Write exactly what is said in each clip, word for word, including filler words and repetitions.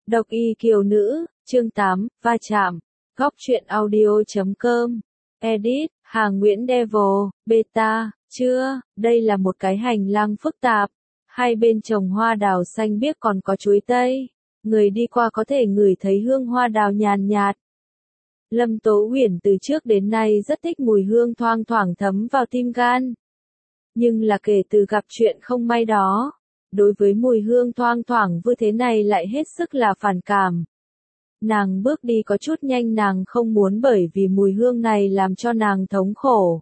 Độc y kiều nữ, chương tám, va chạm, góc truyện audio chấm com, edit, Hà Nguyễn Devil, beta, chưa, đây là một cái hành lang phức tạp, hai bên trồng hoa đào xanh biếc còn có chuối tây, người đi qua có thể ngửi thấy hương hoa đào nhàn nhạt. Lâm Tố Uyển từ trước đến nay rất thích mùi hương thoang thoảng thấm vào tim gan. Nhưng là kể từ gặp chuyện không may đó, đối với mùi hương thoang thoảng như thế này lại hết sức là phản cảm. Nàng bước đi có chút nhanh, nàng không muốn bởi vì mùi hương này làm cho nàng thống khổ.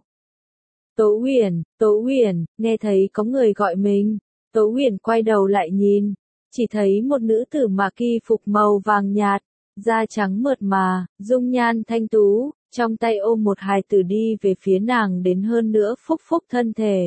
Tố Uyển, Tố Uyển, nghe thấy có người gọi mình, Tố Uyển quay đầu lại nhìn, chỉ thấy một nữ tử mặc y phục màu vàng nhạt, da trắng mượt mà, dung nhan thanh tú, trong tay ôm một hài tử đi về phía nàng, đến hơn nữa phúc phúc thân thể.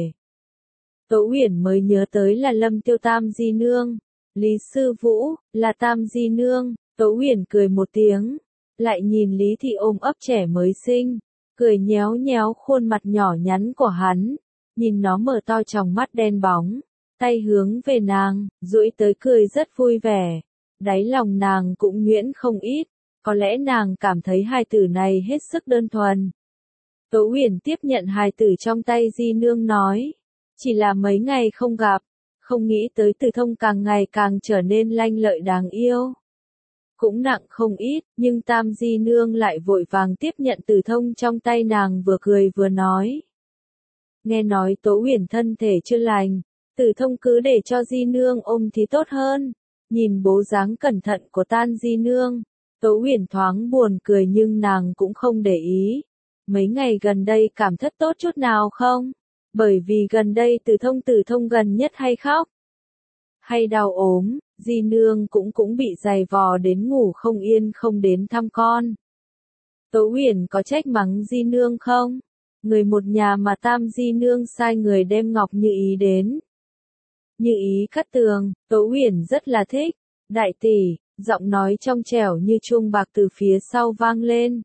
Tố Uyển mới nhớ tới là Lâm Tiêu Tam Di Nương, Lý Sư Vũ, là Tam Di Nương, Tố Uyển cười một tiếng, lại nhìn Lý Thị ôm ấp trẻ mới sinh, cười nhéo nhéo khuôn mặt nhỏ nhắn của hắn, nhìn nó mở to tròng mắt đen bóng, tay hướng về nàng, duỗi tới cười rất vui vẻ, đáy lòng nàng cũng nhuyễn không ít, có lẽ nàng cảm thấy hài tử này hết sức đơn thuần. Tố Uyển tiếp nhận hài tử trong tay Di Nương nói, chỉ là mấy ngày không gặp, không nghĩ tới Từ Thông càng ngày càng trở nên lanh lợi đáng yêu. Cũng nặng không ít, nhưng Tam Di Nương lại vội vàng tiếp nhận Từ Thông trong tay nàng, vừa cười vừa nói. Nghe nói Tố Uyển thân thể chưa lành, Từ Thông cứ để cho Di Nương ôm thì tốt hơn. Nhìn bố dáng cẩn thận của Tam Di Nương, Tố Uyển thoáng buồn cười nhưng nàng cũng không để ý. Mấy ngày gần đây cảm thất tốt chút nào không? Bởi vì gần đây Từ Thông Từ Thông gần nhất hay khóc, hay đau ốm, Di Nương cũng cũng bị dày vò đến ngủ không yên không đến thăm con. Tố Uyển có trách mắng Di Nương không? Người một nhà mà Tam Di Nương sai người đem Ngọc Như Ý đến. Như Ý cắt tường, Tố Uyển rất là thích. Đại tỷ, giọng nói trong trẻo như chuông bạc từ phía sau vang lên.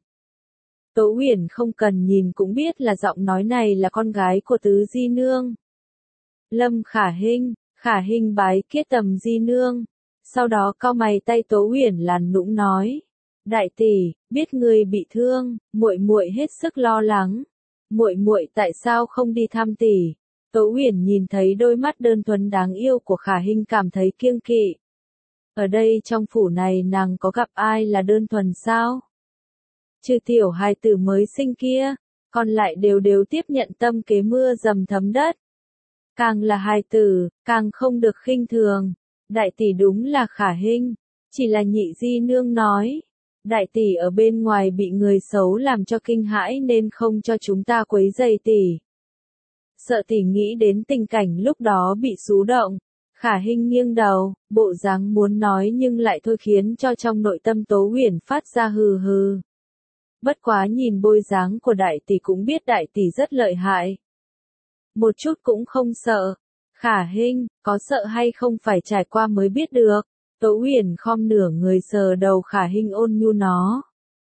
Tố Uyển không cần nhìn cũng biết là giọng nói này là con gái của Tứ Di Nương. Lâm Khả Hinh, Khả Hinh bái kiết tầm Di Nương. Sau đó cau mày, tay Tố Uyển làn nũng nói, đại tỷ, biết người bị thương, muội muội hết sức lo lắng. Muội muội tại sao không đi thăm tỷ? Tố Uyển nhìn thấy đôi mắt đơn thuần đáng yêu của Khả Hinh cảm thấy kiêng kỵ. Ở đây trong phủ này nàng có gặp ai là đơn thuần sao? Trừ tiểu hài tử mới sinh kia, còn lại đều đều tiếp nhận tâm kế mưa dầm thấm đất. Càng là hài tử, càng không được khinh thường. Đại tỷ đúng là Khả Hinh, chỉ là Nhị Di Nương nói. Đại tỷ ở bên ngoài bị người xấu làm cho kinh hãi nên không cho chúng ta quấy rầy tỷ. Sợ tỷ nghĩ đến tình cảnh lúc đó bị xú động. Khả Hinh nghiêng đầu, bộ dáng muốn nói nhưng lại thôi, khiến cho trong nội tâm Tố Uyển phát ra hừ hừ. Bất quá nhìn bôi dáng của đại tỷ cũng biết đại tỷ rất lợi hại. Một chút cũng không sợ. Khả Hinh, có sợ hay không phải trải qua mới biết được. Tố Uyển khom nửa người sờ đầu Khả Hinh ôn nhu nó.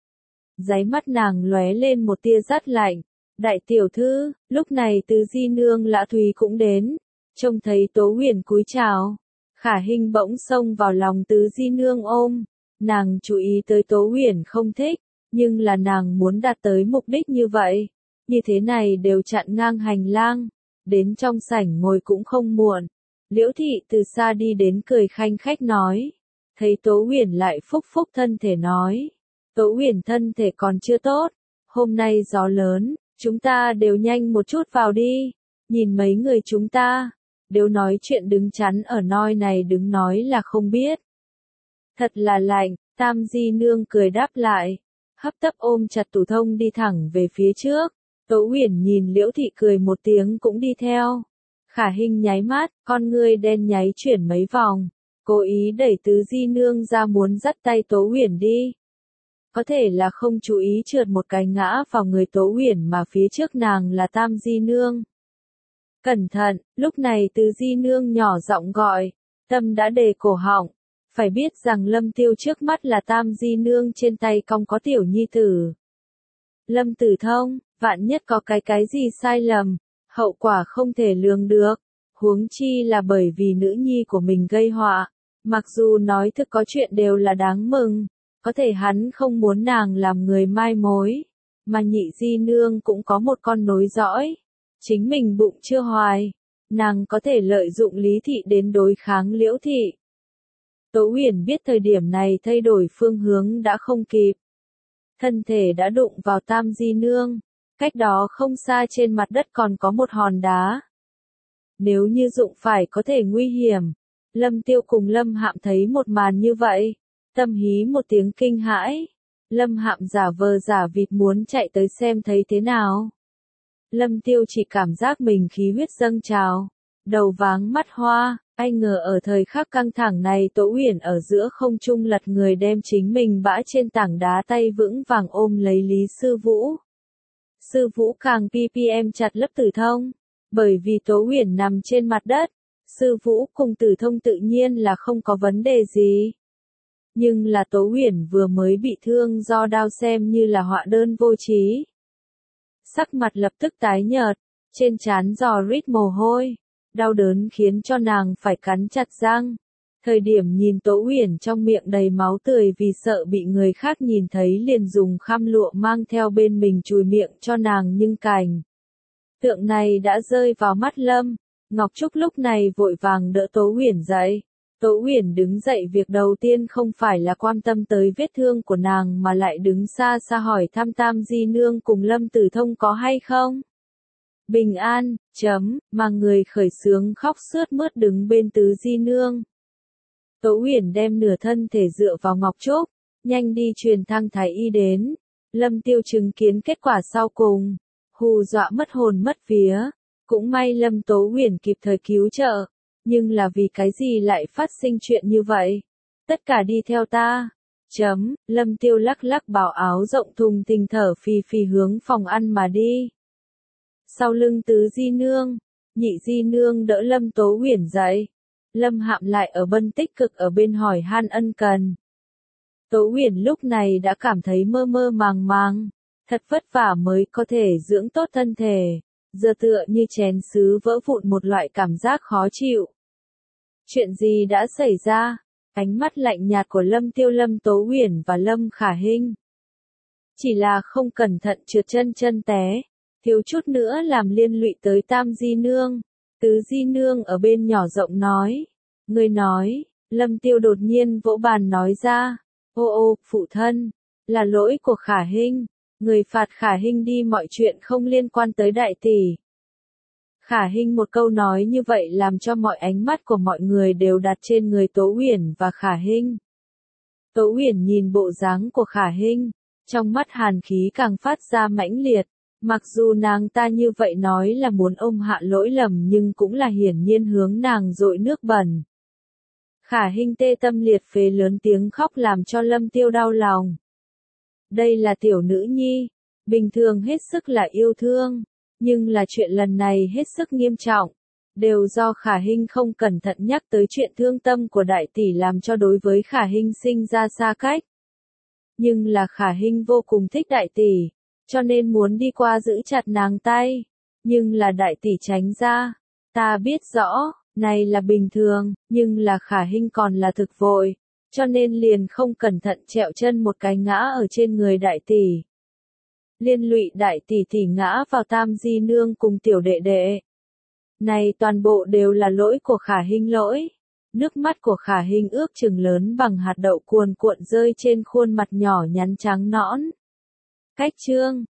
Đáy mắt nàng lóe lên một tia rát lạnh. Đại tiểu thư, lúc này Tứ Di Nương Lã Thúy cũng đến. Trông thấy Tố Uyển cúi chào, Khả Hinh bỗng xông vào lòng Tứ Di Nương ôm. Nàng chú ý tới Tố Uyển không thích, nhưng là nàng muốn đạt tới mục đích như vậy. Như thế này đều chặn ngang hành lang, đến trong sảnh ngồi cũng không muộn. Liễu Thị từ xa đi đến cười khanh khách nói. Thấy Tố Uyển lại phúc phúc thân thể nói. Tố Uyển thân thể còn chưa tốt, hôm nay gió lớn, chúng ta đều nhanh một chút vào đi. Nhìn mấy người chúng ta, đều nói chuyện đứng chắn ở nơi này đứng nói là không biết. Thật là lạnh, Tam Di Nương cười đáp lại, hấp tấp ôm chặt Từ Thông đi thẳng về phía trước. Tố Uyển nhìn Liễu Thị cười một tiếng cũng đi theo. Khả Hinh nháy mắt, con ngươi đen nháy chuyển mấy vòng, cố ý đẩy Tứ Di Nương ra muốn dắt tay Tố Uyển đi. Có thể là không chú ý trượt một cái ngã vào người Tố Uyển mà phía trước nàng là Tam Di Nương. Cẩn thận, lúc này Tứ Di Nương nhỏ giọng gọi, tâm đã đề cổ họng. Phải biết rằng Lâm Tiêu trước mắt là Tam Di Nương trên tay cong có tiểu nhi tử. Lâm Tử Thông, vạn nhất có cái cái gì sai lầm, hậu quả không thể lường được. Huống chi là bởi vì nữ nhi của mình gây họa. Mặc dù nói thực có chuyện đều là đáng mừng, có thể hắn không muốn nàng làm người mai mối, mà nhị di nương cũng có một con nối dõi, chính mình bụng chưa hoài, nàng có thể lợi dụng Lý Thị đến đối kháng Liễu Thị. Tố Uyển biết thời điểm này thay đổi phương hướng đã không kịp. Thân thể đã đụng vào Tam Di Nương, cách đó không xa trên mặt đất còn có một hòn đá. Nếu như dụng phải có thể nguy hiểm. Lâm Tiêu cùng Lâm Hạm thấy một màn như vậy, tâm hí một tiếng kinh hãi. Lâm Hạm giả vờ giả vịt muốn chạy tới xem thấy thế nào. Lâm Tiêu chỉ cảm giác mình khí huyết dâng trào, đầu váng mắt hoa, ai ngờ ở thời khắc căng thẳng này Tố Uyển ở giữa không trung lật người đem chính mình bã trên tảng đá tay vững vàng ôm lấy Lý Sư Vũ. Sư Vũ càng pi pi em chặt lớp Tử Thông, bởi vì Tố Uyển nằm trên mặt đất, Sư Vũ cùng Tử Thông tự nhiên là không có vấn đề gì. Nhưng là Tố Uyển vừa mới bị thương do đao xem như là họa đơn vô trí. Sắc mặt lập tức tái nhợt, trên trán giò rít mồ hôi, đau đớn khiến cho nàng phải cắn chặt răng. Thời điểm nhìn Tố Uyển trong miệng đầy máu tươi vì sợ bị người khác nhìn thấy liền dùng khăn lụa mang theo bên mình chùi miệng cho nàng nhưng cành. Tượng này đã rơi vào mắt Lâm. Ngọc Trúc lúc này vội vàng đỡ Tố Uyển dậy. Tố Uyển đứng dậy việc đầu tiên không phải là quan tâm tới vết thương của nàng mà lại đứng xa xa hỏi thăm Tam Di Nương cùng Lâm Tử Thông có hay không. Bình an, chấm, mà người khởi sướng khóc sướt mướt đứng bên Tứ Di Nương. Tố Uyển đem nửa thân thể dựa vào Ngọc Trúc, nhanh đi truyền thang thái y đến. Lâm Tiêu chứng kiến kết quả sau cùng, hù dọa mất hồn mất vía. Cũng may Lâm Tố Uyển kịp thời cứu trợ, nhưng là vì cái gì lại phát sinh chuyện như vậy? Tất cả đi theo ta. Chấm, Lâm Tiêu lắc lắc bảo áo rộng thùng thình thở phì phì hướng phòng ăn mà đi. Sau lưng Tứ Di Nương, Nhị Di Nương đỡ Lâm Tố Uyển dậy. Lâm Hạm lại ở bên tích cực ở bên hỏi han ân cần. Tố Uyển lúc này đã cảm thấy mơ mơ màng màng, thật vất vả mới có thể dưỡng tốt thân thể. Giờ tựa như chén sứ vỡ vụn một loại cảm giác khó chịu. Chuyện gì đã xảy ra? Ánh mắt lạnh nhạt của Lâm Tiêu, Lâm Tố Uyển và Lâm Khả Hinh. Chỉ là không cẩn thận trượt chân chân té, thiếu chút nữa làm liên lụy tới Tam Di Nương. Tứ Di Nương ở bên nhỏ giọng nói. Người nói, Lâm Tiêu đột nhiên vỗ bàn nói ra. Ô ô, phụ thân, là lỗi của Khả Hinh. Người phạt Khả Hinh đi mọi chuyện không liên quan tới đại tỷ. Khả Hinh một câu nói như vậy làm cho mọi ánh mắt của mọi người đều đặt trên người Tố Uyển và Khả Hinh. Tố Uyển nhìn bộ dáng của Khả Hinh, trong mắt hàn khí càng phát ra mãnh liệt. Mặc dù nàng ta như vậy nói là muốn ôm hạ lỗi lầm nhưng cũng là hiển nhiên hướng nàng dội nước bẩn. Khả Hinh tê tâm liệt phế lớn tiếng khóc làm cho Lâm Tiêu đau lòng. Đây là tiểu nữ nhi, bình thường hết sức là yêu thương, nhưng là chuyện lần này hết sức nghiêm trọng, đều do Khả Hinh không cẩn thận nhắc tới chuyện thương tâm của đại tỷ làm cho đối với Khả Hinh sinh ra xa cách. Nhưng là Khả Hinh vô cùng thích đại tỷ, cho nên muốn đi qua giữ chặt nàng tay, nhưng là đại tỷ tránh ra. Ta biết rõ, này là bình thường, nhưng là Khả Hinh còn là thực vội. Cho nên liền không cẩn thận trẹo chân một cái ngã ở trên người đại tỷ. Liên lụy đại tỷ tỷ ngã vào Tam Di Nương cùng tiểu đệ đệ. Này toàn bộ đều là lỗi của Khả Hinh lỗi. Nước mắt của Khả Hinh ước chừng lớn bằng hạt đậu cuồn cuộn rơi trên khuôn mặt nhỏ nhắn trắng nõn. Cách chương